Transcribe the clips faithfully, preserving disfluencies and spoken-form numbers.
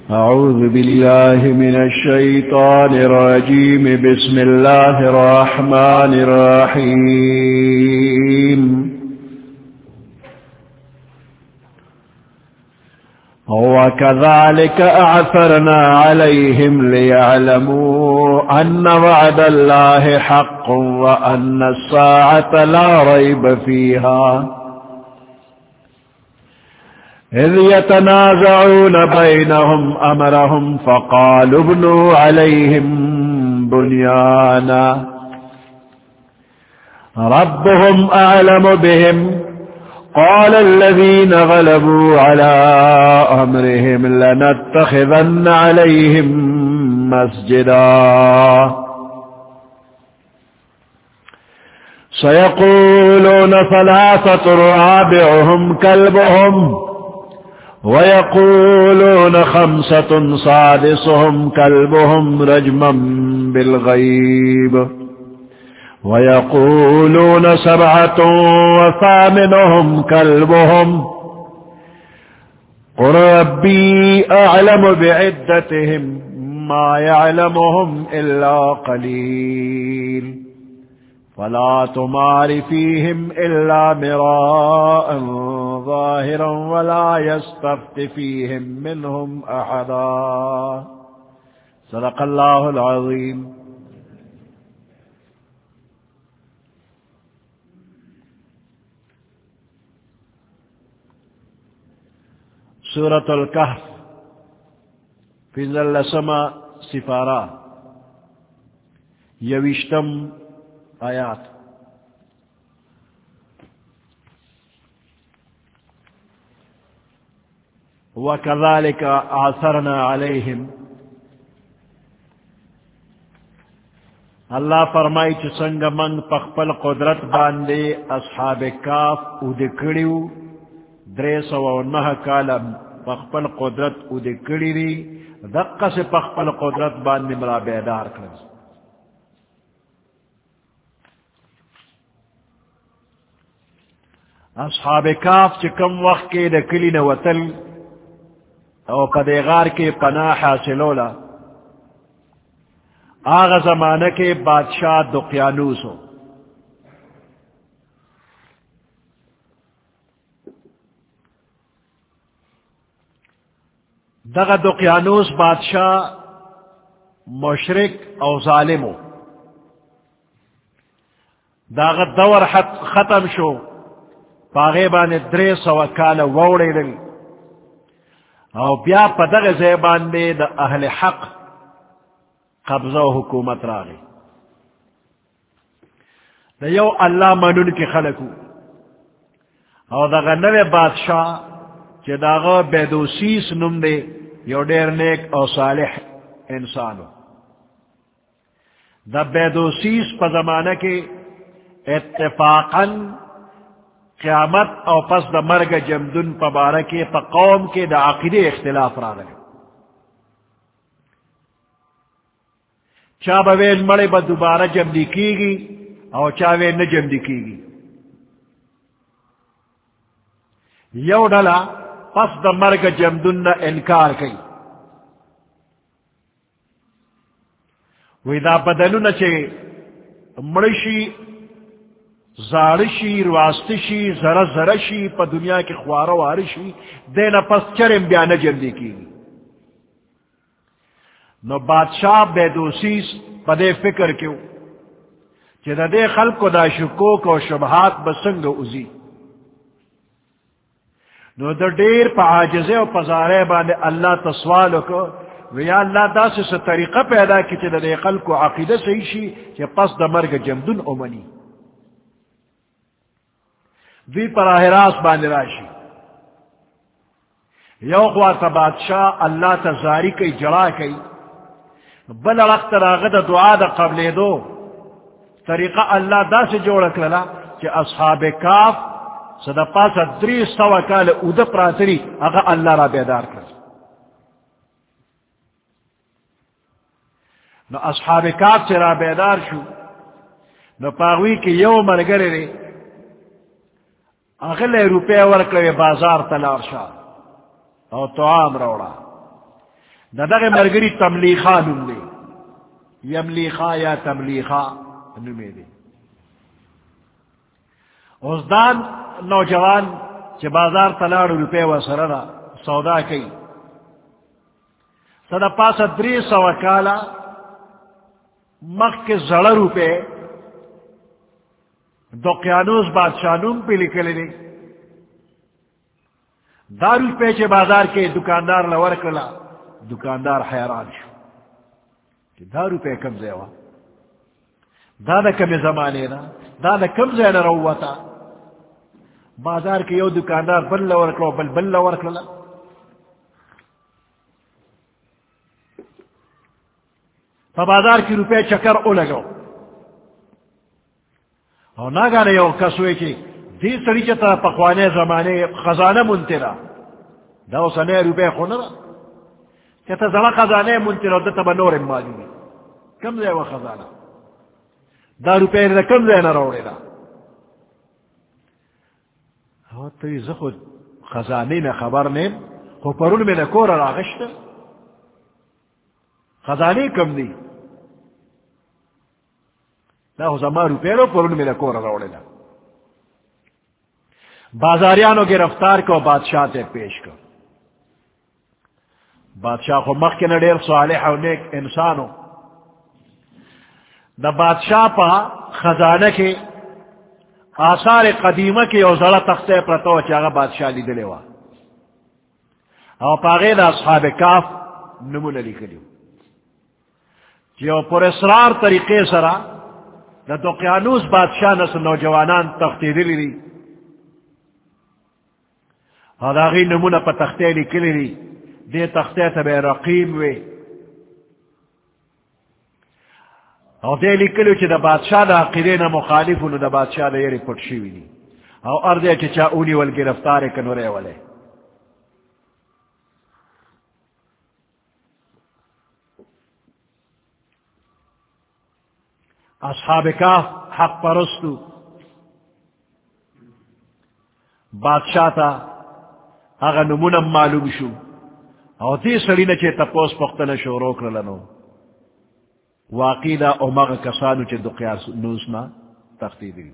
أعوذ بالله من الشيطان الرجيم. بسم الله الرحمن الرحيم. وكذلك أعثرنا عليهم ليعلموا أن وعد الله حق وأن الساعة لا ريب فيها إذ يتنازعون بينهم أمرهم فقالوا ابنوا عليهم بنيانا ربهم أعلم بهم قال الذين غلبوا على أمرهم لنتخذن عليهم مسجدا سيقولون ثلاثة رابعهم كلبهم ويقولون خمسة سادسهم كلبهم رجما بالغيب ويقولون سبعة وثامنهم كلبهم قل ربي أعلم بعدتهم ما يعلمهم إلا قليل فلا تمار فيهم إلا مراء ظاهرا ولا يستفت فيهم منهم أحدا. صدق الله العظيم. سورة الكهف في ذل سما سفارا يوشتم آیات. وَكَذَلِكَ آثَرْنَا عَلَيْهِمْ. اللہ فرمائی چھ سنگ من پخپل قدرت باندے اصحاب کاف ادکڑیو درے سو و نہ کالا پخپل قدرت ادکڑی دی دقا سے پخپل قدرت باندے مرا بیدار کرد. اصحاب کاف چکم وقت کے دکلی نوتل او پدیغار کے پناہ حاصلولا آغا زمانہ کے بادشاہ دقیانوس ہو. دغا دقیانوس بادشاہ مشرک او ظالم ہو. داغا دور ختم شو پاغیبان درے سو کال ووڑے دل او بیا پدغ زیبان دے دا اہل حق قبضہ و حکومت راغی. دا یو اللہ منون کی خلقو او داغا نوے بادشاہ چی داغا بیدوسیس نم دے یو دیر نیک او صالح انسانو. دا بیدوسیس پا زمانہ کے اتفاقاً قیامت او پس دا مرگ جمدن پا بارکی پا قوم کے دا عقیدے اختلاف را لگے. چا بویل مڑے با دوبارہ جمدی کی گی او چاوے نہ جمدی کی گی. یو ڈلا پس دا مرگ جمدن نا انکار کی وی دا بدلو نا چے مڑشی زارشی رواستی زر زرشی پا دنیا کی خوارو آرشی دینا پس چرم بیانا جمدی کی. نو بادشاہ بیدوسیس پا دے فکر کیوں چی دا دے خلق کو دا شکوک و شبہات بسنگ ازی. نو دا دیر پا عاجزے و پزارے باندے اللہ تسوالو کو ویا اللہ دا سے سا طریقہ پیدا کی چی دا دے خلق کو عقیدہ سیشی چی پس دا مرگ جمدن امنی. دوی براہ راست باندې راشي. یو خواته بادشاہ اللہ تزاری کئی جڑا کئی بل وقت راغد دعا دا قبلے دو طریقہ اللہ دا سے جوڑ کلا کہ اصحاب کاف صدا پاس دری سوا کال اود پراتری اگا اللہ را بیدار کر. نو اصحاب کاف سے را بیدار شو نو پاغوی کی یو مرگرے رے اغلے روپے ورکلے بازار تلار شا او طعام روڑا دا دغه مرګري تملیخا نوم دی یملیخا یا تملیخا نوم دی اوس دان نوجوان چې بازار تلاړو روپے وسره را سودا کوي صدا پاس دری سو کالا مخ کے زړه روپے دقیانوس بادشاہ نوم پہ لکھلے دی دا روپے چې بازار کے دکاندار لور کلا دکاندار حیران شو کہ دا روپے کم زیوا دا دا کم زمانے نا دا دا کم زینا روتا بازار کے یو دکاندار بل لور کلا بل بل لور کلا بازار کی روپے چکر او لگو اور نہ گانے یو کسوے کی دی سڑی چتا پخوانے زمانے خزانہ منترا دو سنے روپے خونرا چتا زما خزانے منترا دتا بنور مالی کم دے وہ خزانہ دا روپے دا کم دے نہ روڑے دا ہاں تو زخو خزانے میں خبر نیم خو پرون میں نکور راغشت خزانے کم دی دا ہو زمان روپے رو پرون میں نکور روڑے دا بازاریانو گرفتار کو بادشاہ تے پیش کر بادشاہ کو مخ کے نڈیر صالح و نیک انسانو دا بادشاہ پا خزانہ کے آثار قدیمہ کے اوزارہ تختے پرتو چاگا بادشاہ لی دلے وا او پاغید اصحاب کاف نمون علی کلیو جو پر اسرار طریقے سرا دا دقیانوس بادشاہ نس نوجوانان تختی دلی لی اور آغی نمونہ پا تختے لی کلی لی دے تختے تبے رقیم وے اور دے لی کلیو چی دا بادشاہ دا عقیدے نا مخالفو نو دا بادشاہ دا یری پٹشی وی لی اور اردے چی چا اولی والگرفتار کنورے والے اصحاب کاف حق پرستو بادشاہ تا اگا نمونم معلوم شو او تی سلینا چے تپوس پختن شو روک لنو واقعی دا اماغ کسانو چے دقیاس نوسنا تختی دی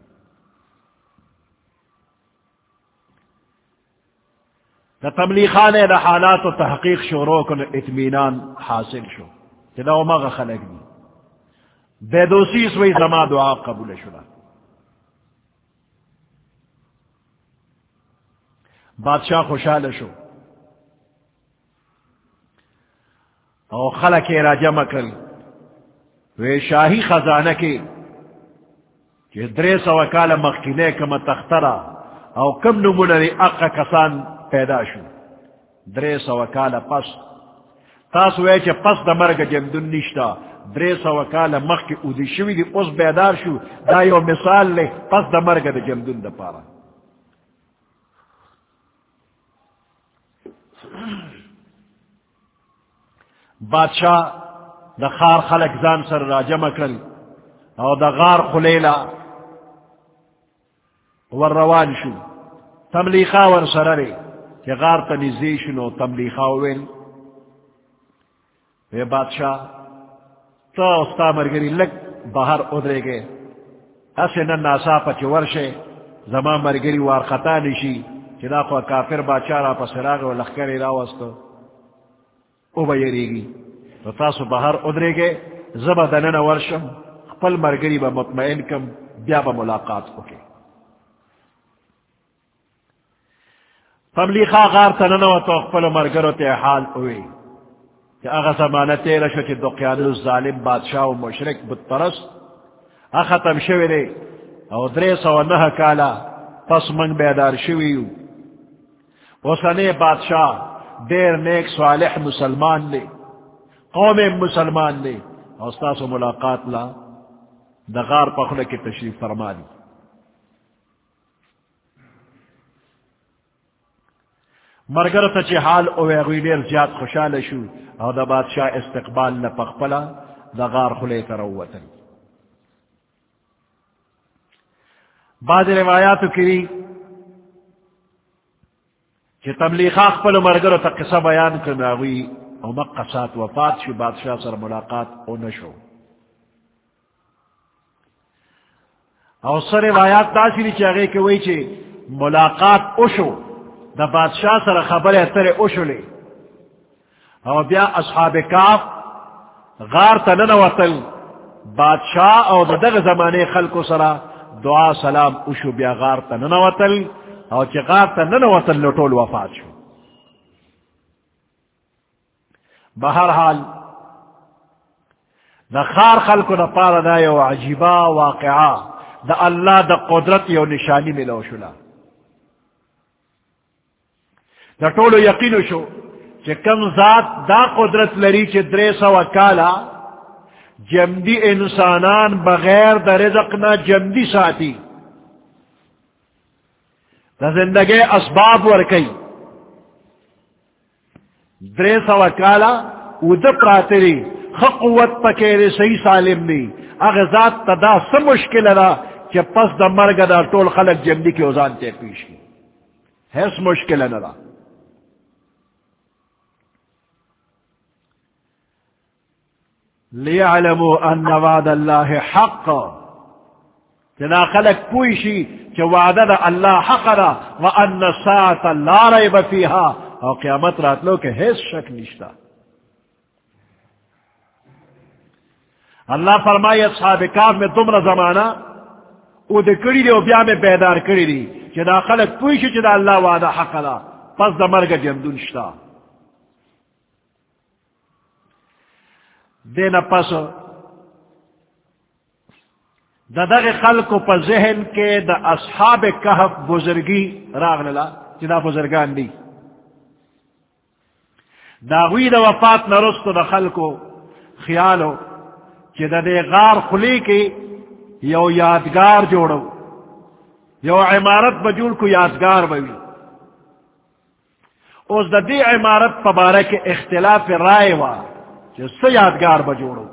دا تبلیغانے دا حالات و تحقیق شو روکن اطمینان حاصل شو چے دا اماغ خلق دی بے دوسی اس وی زما دعا قبول شلا بادشاہ خوشحال شو او خلق را جمع کر وی شاہی خزانہ کے کہ درے سو کال مخکینے کم تخترا او کم نمونری اقا کسان پیدا شو درے سو کال پس تاسو وی چے پس دا مرگ جمدن نشتا درے سو کال مخ کی اودی شوی دی اس بیدار شو دا یو مثال لے پس دا مرگ دا جمدن دا پارا بادشاہ دا خار خلق زان سر را جمع کر او دا غار خلیلا ور روان شو تملیخا ور سررے کہ غار تنیزیشن و تملیخا ویل وی بادشاہ تو استا مرگری لگ باہر ادرے گئے اسے نن ناسا پچ ورشے زمان مرگری وار خطا نشی چدا خوا کافر بادشاہ را پسراغ و لخکر راوستو او بیریگی تو تاسو باہر ادرے گئے زبا دنن ورشم خپل مرگری با مطمئن کم بیا با ملاقات ہوکے تبلیغا غار تننو تو خپل مرگرو تے حال ہوئی کہ اغا زمانہ تیرہ شو چی دقیانوس ظالم بادشاہ و مشرک بتپرست اختم شوی دے او درے سو نہ کالا پس منگ بیدار شویو وسنے بادشاہ دیر نیک صالح مسلمان لے قوم مسلمان لے استاس و ملاقات لا دغار پخلے کی تشریف فرما دی مرگر تا چی حال اوے غیلیر زیاد خوشحال شو او دا بادشاہ استقبال نپخپلا دا غار خلے تروتن بعض روایاتو کری چی تبلیغا خپل مرگر تا قصہ بیان کرنا ہوئی او مقصات وفات شو بادشاہ سر ملاقات او نشو او سر روایات تاثیری چاگے کہ وہی چھے ملاقات اوشو دا بادشاہ سر خبر اتر اوشو لے او بیا اصحاب کاف غار تنن وطل بادشاہ او دا دغ زمانے خلقو سرا دعا سلام اوشو بیا غار تنن وطل او چی غار تنن وطل لطول وفات شو بہرحال دا خار خلقو دا پارا دا یو عجیبا واقعا دا اللہ دا قدرت یو نشانی ملو شلا دا طولو یقینو شو چی کم ذات دا قدرت لری چی دریسا وکالا جمدی انسانان بغیر دا رزقنا جمدی ساتی دا زندگی اسباب ورکی دریسا وکالا او دا پراتری خق قوت پکیرے صحیح سالم نی اغزات تا دا سم مشکل دا کہ پس دا مرگ دا طول خلق جمدی کی اوزان تے پیش کی حیث مشکل ندا لِيَعْلَمُوا أَنَّ وَعْدَ اللَّهِ حَقٌّ جنا خلق پوشی کہ وعدہ دا اللہ حق دا وَأَنَّ السَّاعَةَ لَا رَيْبَ فِيهَا اور قیامت رات لو کہ حیث شک نشتا اللہ فرمائے اصحاب کاف میں تمرا زمانہ او دے کری دی او بیا میں بیدار کری دی جنا خلق پوشی جنا اللہ وعدہ حق دا پس دا مرگ جمدون شتا دینا پس دا دغ خلق پا ذہن کے دا اصحاب کہف بزرگی راغ للا چنا بزرگان دی دا غوی دا وفات نرست دا خلقو خیالو چی دا دے غار خلی کی یو یادگار جوڑو یو عمارت بجول کو یادگار بوی اس دا دی عمارت پبارک اختلاف رائے وا سے یادگار بجوڑو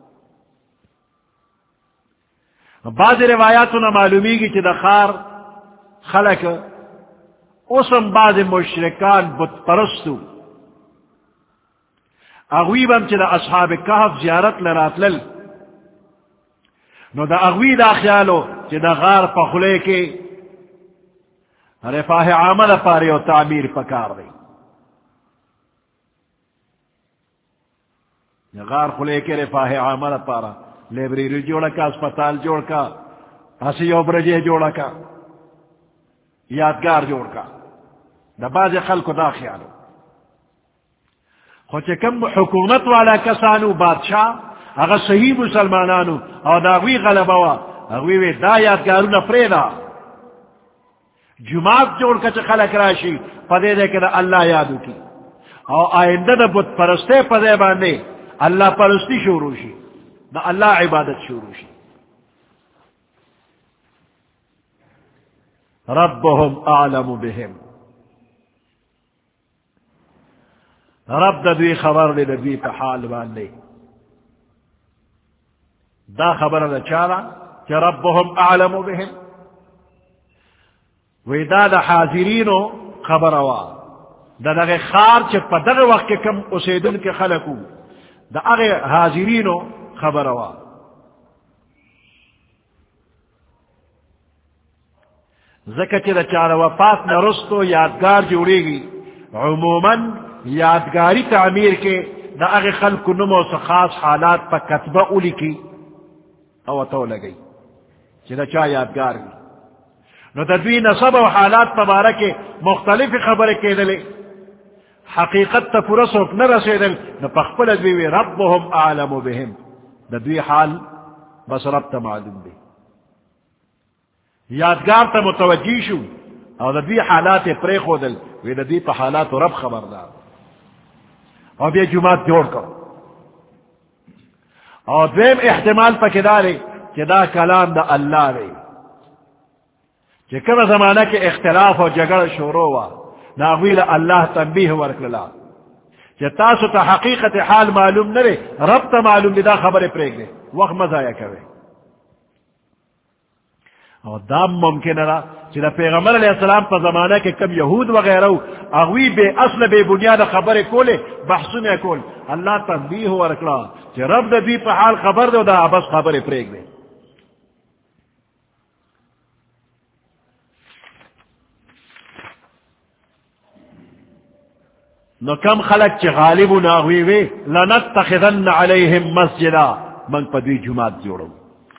بعض روایاتنا معلومی کی چی دا خار خلق اسم بعض مشرکان بت پرستو اغویبم چی دا اصحاب کہف زیارت لرات لل نو دا اغوی دا خیالو چی دا غار پخلے کے رفاہ عامل پارے و تعمیر پکار دی غار خلے کے رفاہ عامل پارا لیبریری جوڑا کا اسپتال جوڑ کا ہسی و برجے جوڑا کا یادگار جوڑ کا دا باز خلق دا خیالو خوچے کم حکومت والا کسانو بادشاہ اگر صحیح مسلمانانو او دا اغوی غلبوا اغوی وی دا یادگارو نپریدا جماعت جوڑ کا چا خلق راشی پدے دے کہ دا اللہ یادو کی او آئندہ دا بت پرستے پدے باندے اللہ پرستی شروع شی دا اللہ عبادت شروع شی ربهم اعلم بهم رب دا دوی خبر دے دوی پہ حال باندے دا خبر دا چارا کہ ربهم اعلم بهم وی دا دا حاضرینو خبر وا دا دا خار چھ پا دا وقت کم اسیدن کے خلقو دا اغی حاضرینو خبر وا ذکر چی دا چار وفات نرستو یادگار جوڑے گی عموماً یادگاری تعمیر کے دا اغی خلق نمو سے خاص حالات پا کتبہ اولی کی او تو لگئی چی دا چا یادگار گی نو دا دوی نصب و حالات پا بارا کے مختلف خبر کے دلے حقیقت تا پورا سوک نہ رسیدل نہ پخپل دوی ربهم اعلم بهم دا دوی حال بس رب تا معلوم دی یادگار تا متوجی شو او دا دوی حالات پری خودل وی دا دوی پا حالات رب خبردار او بیا جماعت جوڑ کرو او دویم احتمال پا کدارے کہ دا کلام دا اللہ رے کہ کم زمانہ کے اختلاف و جگڑ شروع ہوا ناغویل اللہ تنبیح ورکللا کہ تاسو تا حقیقت حال معلوم نرے رب تا معلوم دا خبر پریگ دے وقت مزایا کرے اور دام ممکن رہا چلا پیغمبر علیہ السلام پر زمانہ کے کم یہود وغیرہ اغوی بے اصل بے بنیاد خبر کولے بحثن کول اللہ تنبیہ ہوا رکلا کہ رب دا دی پہ حال خبر دو دا بس خبر پریگ دے. نو کم خلق چی غالب ناغوی وے لنتخذن علیہم مسجدا من پدوی جماعت جوڑو.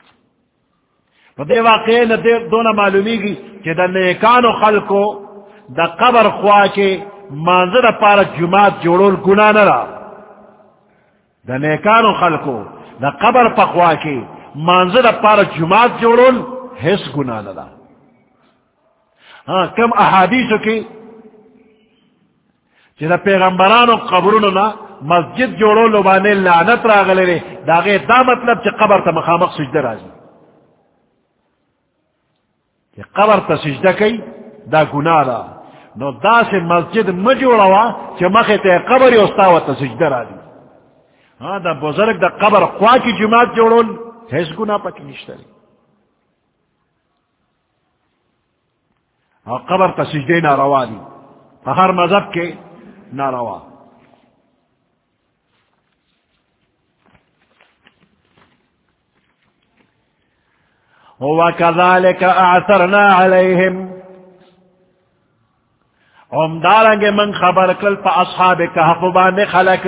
دے واقعی نا دونا معلومی گی کہ دا نیکانو خلقو دا قبر خواہ کے مانزر پارا جماعت جوڑول گناہ نرا. دا نیکانو خلقو دا قبر پا خواہ کے مانزر پارا جماعت جوڑول حس گناہ نرا. ہاں کم احادیثو کی کہ دا پیغمبرانو قبرونو نا مسجد جوڑول لبانے لعنت راغلے لے دا غیر دا مطلب چی قبر تا مخامق سجدہ رازی قبر تا سجدہ کئی دا گناہ دا. نو دا سے مسجد مجوڑا چی مخیط قبر استاوہ تا سجدہ را دی. ہاں دا بزرگ دا قبر خواہ کی جماعت جوڑون حیث گناہ پا کی نشتری. اور قبر تا سجدہ ناروا دی ہر مذہب کے ناروا. وَكَذَلِكَ أَعْثَرْنَا عَلَيْهِمْ ہم دارنگے من خبر کل پا اصحاب کہف باندے خلق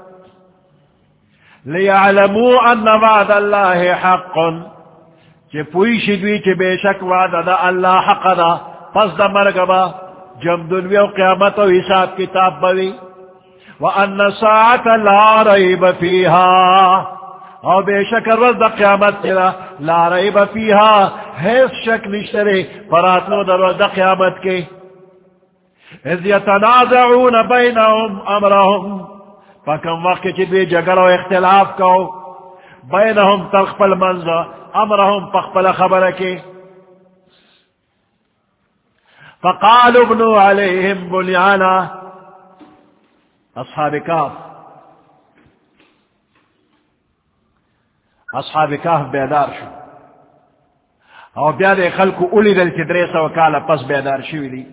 لِيَعْلَمُوا أَنَّ وَعْدَ اللَّهِ حَقٌ چے پوئی شدوی چے بے شک وعد دا اللہ حق دا پس دا مرگبا جم دنوی و قیامت و حساب کتاب بوی وَأَنَّ السَّاعَةَ لَا رَيْبَ فِيهَا اور بے شک روز دا قیامت تیرا لا ریب فیہا حیث شک نشترے فراتنو دا روز دا قیامت کے اذ یتنازعون بینہم امرہم فکم وقت چی بھی جگر و اختلاف کو بینہم تخپل منزا امرہم پخپل خبر کے فقالوا ابنوا علیہم بنیانا. اصحاب کاف اصحاب کاف بیدار شو اور بیاد خلقو اولی دل چی درے سو کالا پس بیدار شوی دی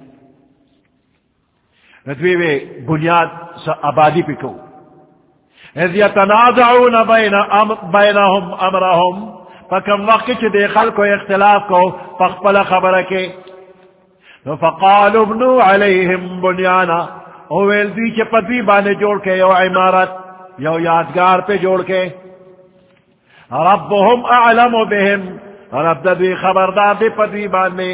ندوی وی بنیاد سا آبادی پکو اذ یتنازعون بینہم امرہم فکم وقت چی دے خلقو اختلاف کو فقبل خبر کے فقالوا ابنوا علیہم بنیانا اویل دی چی پدوی بانے جوڑ کے یو عمارت یو یادگار پہ جوڑ کے ربهم اعلم بهم رب دوی خبردار دی پدوی بانے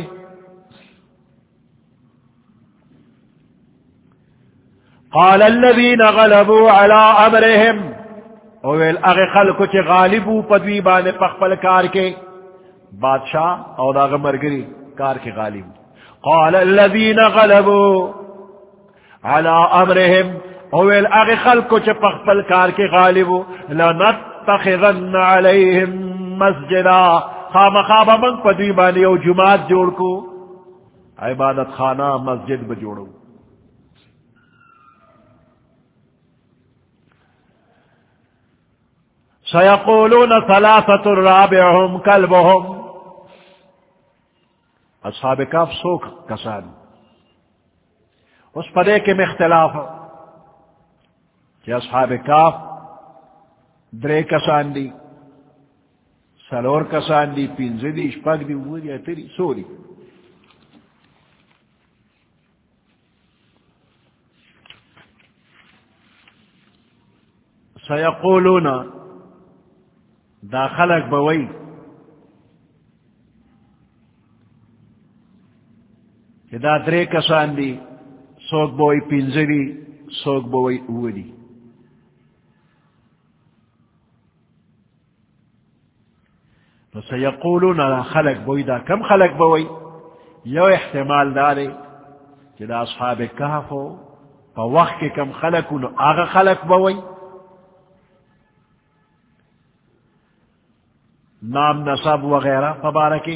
قال الذين غلبوا على امرهم اویل اغی خلقو چی غالبو پدوی بانے پخپل کار کے بادشاہ اور اغی مرگری کار کے غالب. قال الذين غلبوا على امرهم اویل اغی خلقو چی پخپل کار کے غالبو لنت تخذن علیہم مسجدا خام خواب من پدوی بانی او جماعت جوڑ کو عبادت خانہ مسجد بجوڑو. سیقولون ثلاثة رابعهم کلبهم اصحاب کاف سوک کسان اس پدے کے مختلاف کہ اصحاب کاف درے کسان دی سلور کسان دی پینز دی شپاک دی وہ دی اتری سو دی. سیقولون دا خلق بوئی کہ دا درے کسان دی سوک بوئی پینز دی سوک بوئی وہ دی. سیقولون خلق بوئی دا کم خلق بوئی یو احتمال دارے کہ دا اصحاب کہف ہو پا وقت کے کم خلق نو آغا خلق بوئی نام نصب وغیرہ فبارکی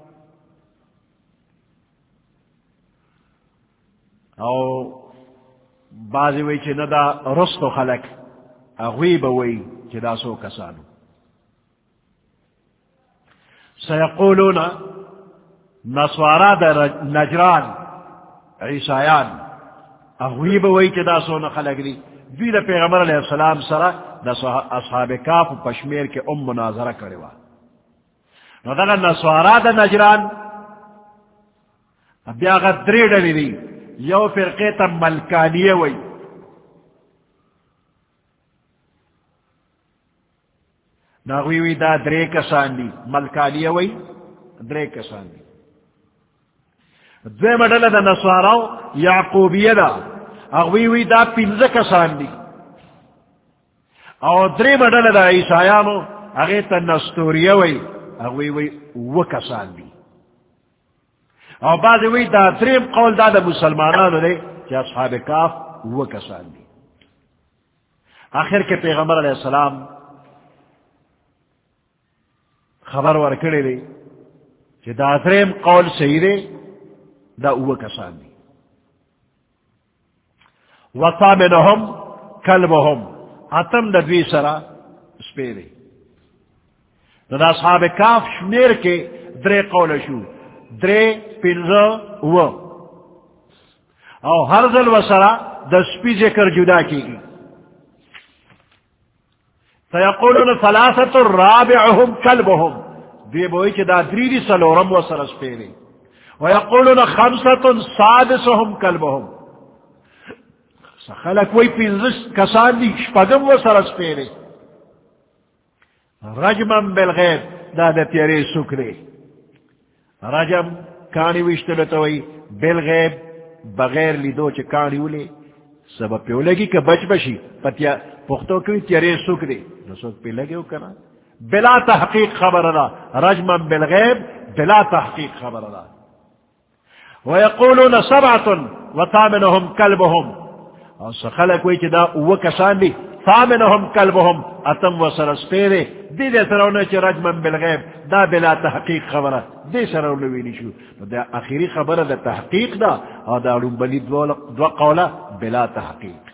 او بعضی وی چی ندا رستو خلق اغوی بوئی چی دا سو کسانو. سیقولون نسوارا دا نجران عیسایان اغوی بوئی چی دا سونا خلق دی دوی دا پیغمبر علیہ السلام سرا دا اصحاب کاف و پشمیر کے ام مناظرہ کروا نو دا نسوارا دا نجران بیا غدری ڈلی دی یو فرقے تا ملکانیے وئی ناغوی وی دا درے کسان دی ملکانیے وئی درے کسان دی دوے مڈل دا نسواراو یعقوبیہ دا اغوی وی دا پنز کسان دی او درے مڈل دا عیسایانو اغیتا نستوریہ وی اغوی وی و کسان دی او بعد وی دا دریم قول دا دا مسلمانانو دے کہ اصحاب کاف و کسان دی آخر کے پیغمبر علیہ السلام خبر ورکڑے دے کہ دا دریم قول صحیح دے دا او کسان دی وثامنهم کلبهم اتم دا دوی سرا سپیرے دا اصحاب کاف شمیر کے درے قول شو درے پنزا او او ہر ذل و سرا دا سپی ذکر جدا کی گی فیقولون ثلاثت رابعهم کلبهم دوی بوئی چی دا دریدی سلورم و سرا سپیرے ويقولون خمسة سادسهم كلبهم خلق وی پینزش کسان دی شپگم و سرس پیرے رجمم بالغیب دا دا تیرے سکرے رجم کانی وشتلتوی بالغیب بغیر لیدو چے کانی ولے سبب پیو لگی کہ بچ بشی پتیا پختو کوئی تیرے سکرے نسوک پی لگے ہو کرا بلا تحقیق خبر اللہ رجمم بالغیب بلا تحقیق خبر اللہ ويقولون سبعة وثامنهم كلبهم او سخلق وی چی دا او کسان دی ثامنهم كلبهم اتم و سرسپیرے دی دے سرونا چی رجمن بالغیب دا بلا تحقیق خبرہ دی سرونا وی نشو دا اخیری خبر دا تحقیق دا او دا علوم بلی دو قولا بلا تحقیق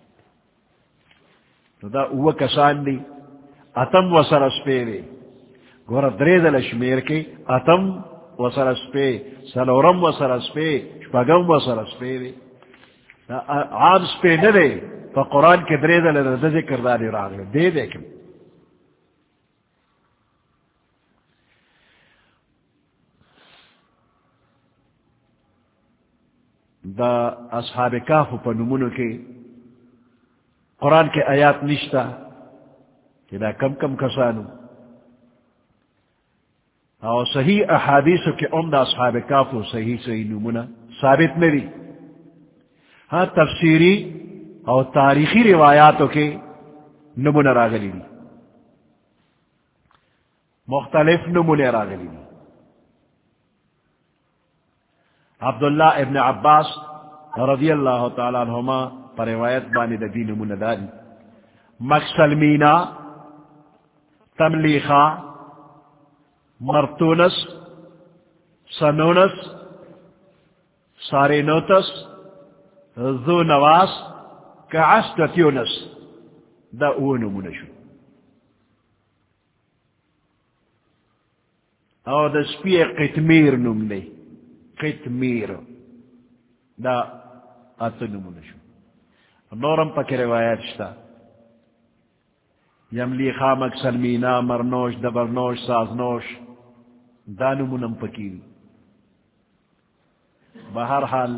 دا او کسان دی اتم و سرسپیرے گورا دریز الاشمیر کے اتم و سرسپے سلورم و سرسپے شپگم و سرسپے دے عام سپے ندے فا قرآن کے دریدہ لدہ ذکر داری راغلے دے دیکھم دا اصحاب کاف پا نمونو کے قرآن کے آیات نشتا کہ دا کم کم کسانو او صحیح احادیث کے عمدہ اصحاب کافو صحیح صحیح نمونہ ثابت نہیں ہاں تفسیری اور تاریخی روایاتوں کے نمونہ راغلی دی مختلف نمونے راغلی دی عبداللہ ابن عباس رضی اللہ تعالیٰ عنہما پر روایت بانی دی نمونہ داری مکسلمینا تملیخا مرتونس سنونس سارینوتس ذو نواس کعسدتیونس دا اونو منشو او دا سپی قتمیر نم دے قتمیر دا اتنو منشو نورم پاک روایت شتا یملی خامک سلمینا مرنوش دبرنوش سازنوش دانو منم پکیری بہر حال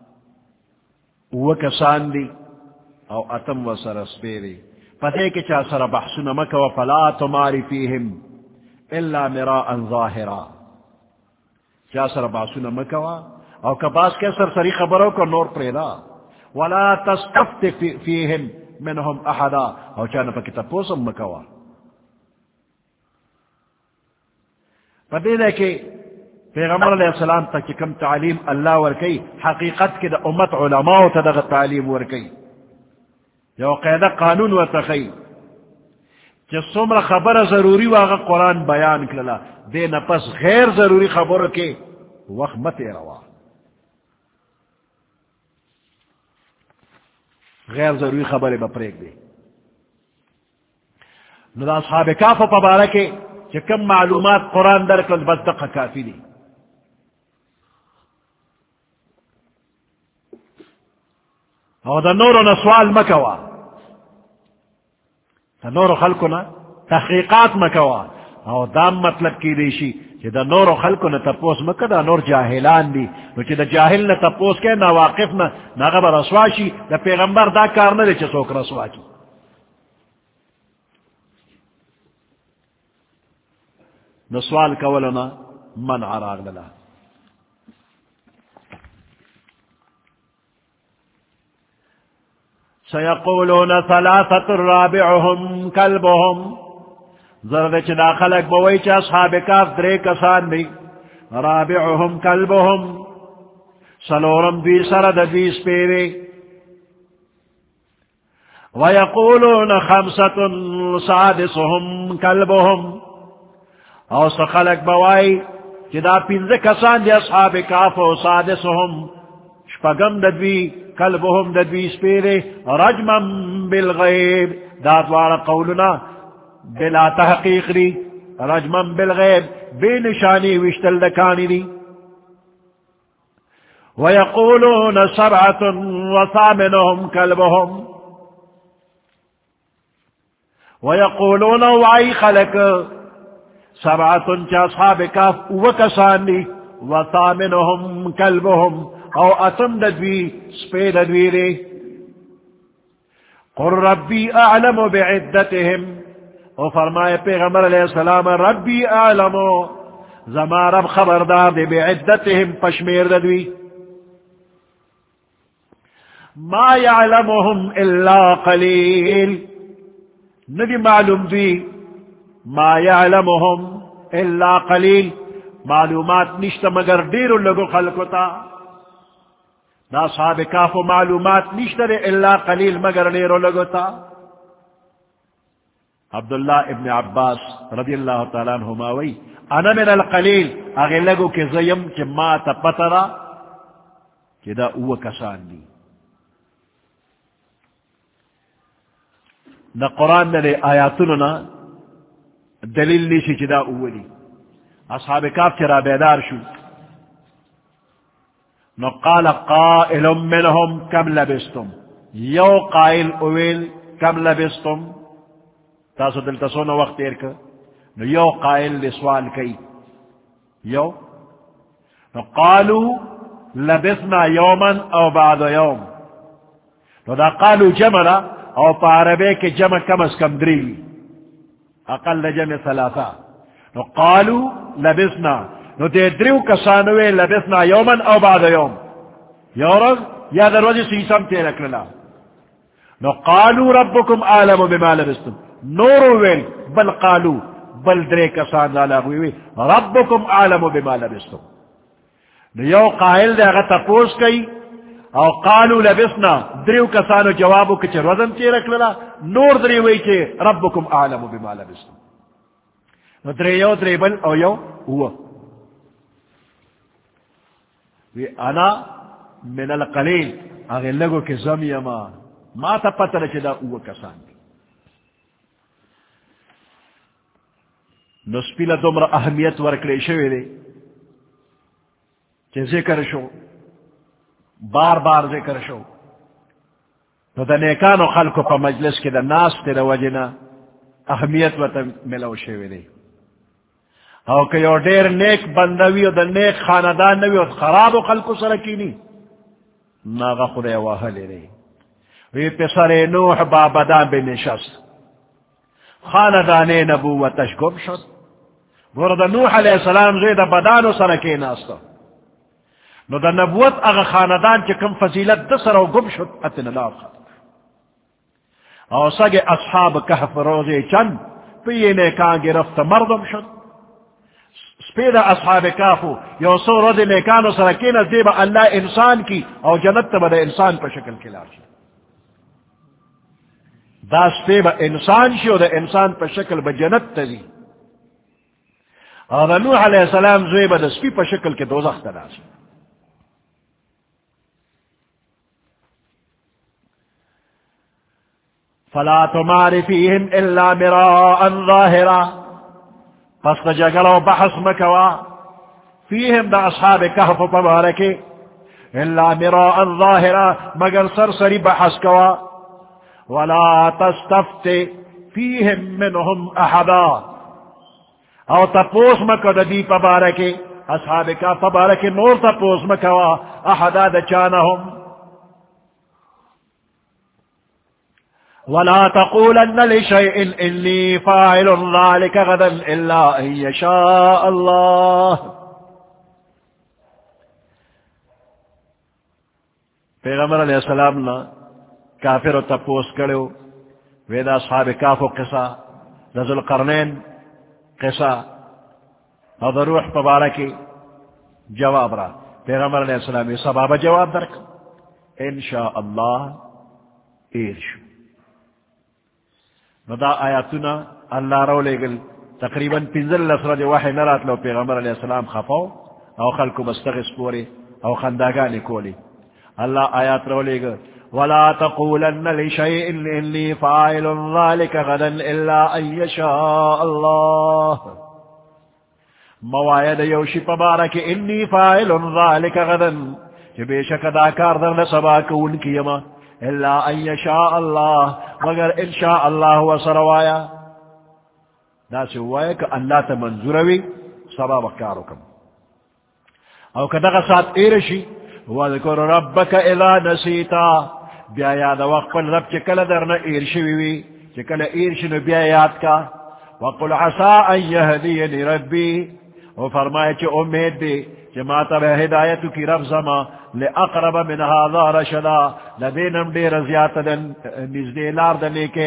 وہ کسان دی او اتم و سرسپیری پتے کہ چا سر بحثن مکو فلا تماری فیہم الا مراء ظاہرا چا سر بحثن مکو او کباس کے سر سری خبروں کو نور پریدا ولا تستفت فیہم منہم احدا او چانا پا کتا پوسم مکوا پتے دے کہ پیغمبر علیہ السلام تک کم تعلیم اللہ ورکی حقیقت کی دا امت علماء تا دا تعلیم ورکی یو قیدہ قانون ورتخی جس سمر خبر ضروری واغا قرآن بیان کللا دے نپس غیر ضروری خبر کے وقت مت روا غیر ضروری خبر بپریک دے ندا اصحاب کاف پبارکے کہ کم معلومات قرآن در کل بس دقا کافی دی او دا نورو نسوال مکوا، دا نورو خلقنا تحقیقات مکوا، او دام مطلب کی دیشی چی دا نورو خلقنا تپوس مکا دا نور جاہلان دی، نو چی دا جاہل نا تپوس کے نا واقف نا ناغب رسواشی، دا پیغمبر دا کار نا دی چی سوک رسواشی. نسوال کولنا من عراغ للا. سيقولون ثلاثة رابعهم كلبهم زرد چدا خلق بوئی چا اصحاب کاف درے کسان دی رابعهم كلبهم سلورم دوی سرد دوی سپیرے ويقولون خمسة سادسهم كلبهم او سخلق بوئی چدا پینز کسان دی اصحاب کاف و سادسهم شپگم دوی کلبهم دوی سپیرے رجما بالغیب دادوار قولنا بلا تحقیق ری رجما بالغیب بے نشانی وشتل دکانی ری ویقولون سبعة وثامنهم کلبهم ویقولون وعی خلق سبعة چا اصحاب کاف وکسان لی وثامنهم کلبهم او اتم ددوی سپید دوی ری قل ربی اعلم بعدتهم او فرمائے پیغمبر علیہ السلام ربی اعلم زما رب خبردار دے بعدتهم پشمیر ددوی ما يعلمهم الا قلیل ندی معلوم دوی ما يعلمهم الا قلیل معلومات نشتا مگر دیر لگو خلقتا نا صحاب کاف و معلومات نشتر الا قلیل مگر نیرو لگتا. عبداللہ ابن عباس رضی اللہ تعالیٰ عنہما وی انا من القلیل اگے لگو کہ زیم چی ما تا پترا چی دا او کسان دی. نا قرآن نا آیاتننا دلیل لیشی چی دا او دی. اصحاب کاف چرا بیدار شو نو قال قائل منهم کم لبستم یو قائل اویل کم لبستم تاسو دلتا سونا وقت تیر کر نو یو قائل لسوال کئی یو نو قالو لبثنا یوما او بعد یوم نو دا قالو جمعنا او پا عربے کے جمع کم از کم دری اقل جمع ثلاثہ نو قالو لبثنا نو دے دریو کسانوے لبثنا یومن او بعد یوم یورز یا در وجہ سیسم تے رکھللا نو قالو ربکم عالم بما لبستم نورو ویل بل قالو بل درے کسان لالا ہوئی ربکم عالم بما لبستم نو یو قائل دے اگر تپوس کئی او قالو لبثنا دریو کسانو جوابو کچھ وزن تے رکھللا نور دریوئی چے ربکم عالم بما لبستم نو درے یو درے بل او یو ہوا وی انا من القلیل اگر لگو کہ زمی اما ما تا پتر چدا اوہ کسان دی نسپیل دمر اہمیت ورکلے شوئے دے چہ ذکر شو بار بار ذکر شو نو دا نیکانو خلقو پا مجلس کے دا ناس تے دا وجنا اہمیت وطا ملو شوئے دے او کہ یو دیر نیک بندوی دا نیک خاندان نوی و خراب و خلق سرکینی ناغا خدای واحلی رہی وی پسر نوح بابدان بے نشست خاندان نبوتش گم شد ورد نوح علیہ السلام زید بدان و سرکین آستا نو دا نبوت اغا خاندان چکم فضیلت دسر و گم شد اتن اللہ خط او سگ اصحاب کہف روزے چند پی نیکان گرفت مردم شد سپیدہ اصحاب کافو یو سو رد نیکانو سرکین از دیبا اللہ انسان کی او جنت تبا دا انسان پر شکل کلار شد دا سپیبہ انسان شو دا انسان پر شکل با جنت تزی اور دا نوح علیہ السلام زیبا دا سپی پر شکل کے دوزخ تلا شد فلا تمار فیہم الا مراء ظاہرا پس دا جگل و بحث مکوا فیہم دا اصحاب کہف پبارکے الا مراء ظاہرا مگر سرسری بحث کوا ولا تستفت فیہم منہم احدا او تپوس مکو دا دی پبارکی اصحاب کا پبارکی نور تپوس مکوا احدا دا چانہم ولا تقولن لشيء إني فاعل ذلك غدا إلا أن يشاء الله پیغمبر علیہ السلام نا کافر و تپوس کرو ویدا صحاب کافو قصہ ذو القرنین قصہ اور روح پبارکی جواب را پیغمبر علیہ السلام یہ سباب جواب درک انشاء اللہ ایرشو ندا آیاتنا اللہ رو لے گل تقریباً پنزل لسرد وحی نرات لو پیغمبر علیہ السلام خفاو او خلقو مستغس پوری او خنداگانی کولی اللہ آیات رو لے گل ولا تقولن لشيء إني فاعل ذلك غدا إلا أن يشاء الله موائد یوشی پبارک انی فاعل ذلك غدا کہ بے شک داکار در نصباک ان کی یما الا ان یشاء اللہ مگر انشاء اللہ وسروایا دا سوایا کہ اللہ تا منظوروی سبا وکارکم او کدغا سات ایرشی وذکر ربک اذا نسیتا بیا یاد وقفل رب چکل درنا ایرشویوی چکل ایرشنو بیا یاد کا وقل عسا ان یهدینی ربی و فرمائے چھ امید دی چھ ماتا بے ہدایتو کی رب زما لے اقرب من هذا رشدا لدینم دیر زیادت دن نزدی لار دنے کے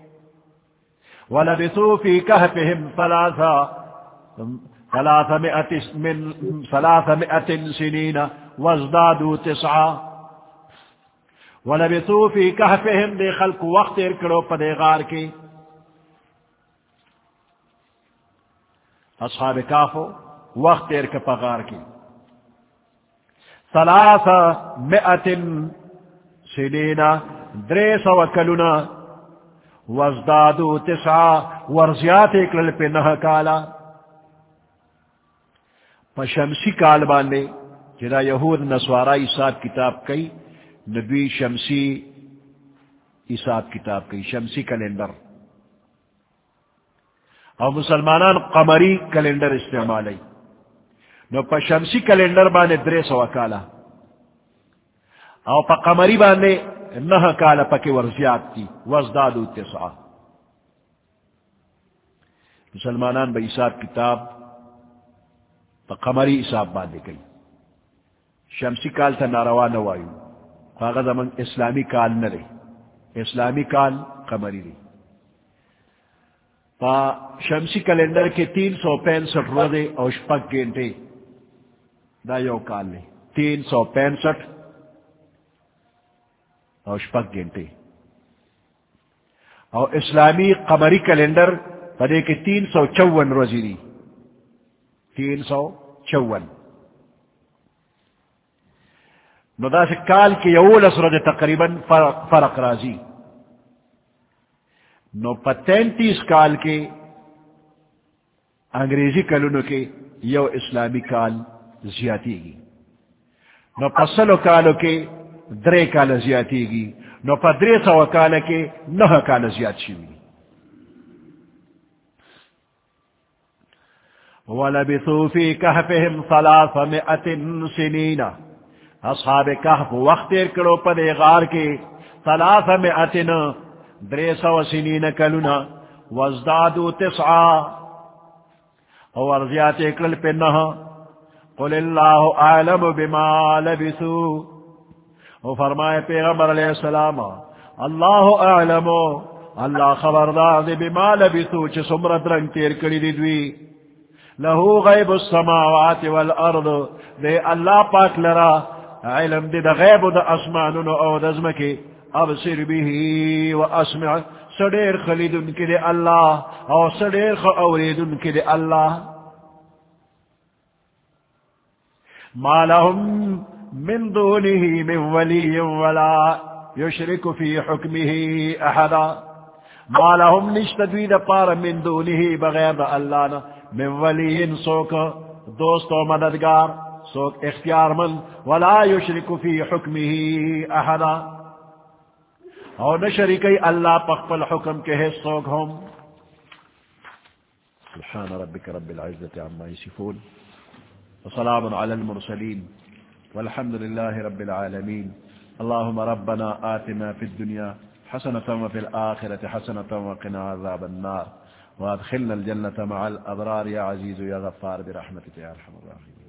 ولبثوا فی کہفہم ثلاثا ثلاثمئت من ثلاثمئت سنین وازدادوا تسعا ولبثوا فی کہفہم دے خلق وقت ارکڑو پدے غار کی اصحاب کافو وقت ارک پغار کی ثلاث مئت سنین دریس وکلنا وازدادو تسعا ورزیات اکلل پہ نہ کالا پا شمسی کال باندے جدا یہود نسوارا حساب کتاب کئی نبی شمسی حساب کتاب کئی شمسی کیلنڈر اور مسلمانان قمری کیلنڈر استعمال ہے نو پا شمسی کیلنڈر بانے درے سوا کالا او پا قمری بانے نہ کالا پکی ورزیات کی وزدادو تسعا مسلمانان با حساب کتاب پا قمری حساب بانے کئی شمسی کال تا ناروا نوائیو فاغذ من اسلامی کال نرے اسلامی کال قمری رے پا شمسی کیلنڈر کے تین سو پینسٹھ روزے اور شپک گھنٹے دا یو کال لے تین سو پینسٹھ اور شپک گھنٹے اور اسلامی قمری کیلنڈر پدے کے تین سو چون روزی دی تین سو چون نو دا سے کال کے یول اسرد تقریباً فرق, فرق رازی نو پا تینتیس کال کے انگریزی کلونو کے یو اسلامی کال زیادی گی نو پا سلو کالو کے درے کال زیادی گی نو پا درے سو کال کے نہ کال زیاد شوی وَلَبِثُوا فِي كَهْفِهِمْ ثَلَاثَمِئَةٍ سِنِينَ اصحاب کہف وقت ارکڑو پدے غار کے ثلاثمئتن درے سو سنین کلنا وازدادو تسعا ورزیات اکلل پنہ قل اللہ اعلم بما لبثو و فرمائے پیغمبر علیہ السلام اللہ اعلم اللہ خبردار دے بما لبثو چھ سمرت رنگ تیر کری دی دوی لہو غیب السماوات والارض دے اللہ پاک لرا علم دے دا غیب دا اسمانون او دزمکی ابصر بھی و اسمع سڑیر خلیدن کے دے اللہ او سڑیر خوریدن کے دے اللہ ما لهم من دونه من ولی ولا یشرک فی حکمه احدا ما لهم نشتدوی دا پار من دونه بغیر دا اللہ نا من ولی سوک دوست و مددگار سوک اختیار من ولا یشرک فی حکمه احدا اور نہ شریکی اللہ پخپل حکم کے ہے سوک ہم سبحان ربک رب العزت عما یصفون وسلام علی المرسلین والحمد للہ رب العالمین اللهم ربنا آتنا في الدنيا حسنة وفي الآخرة حسنة وقنا عذاب النار وادخلنا الجنة مع الأبرار يا عزيز يا غفار برحمتك يا أرحم الراحمين.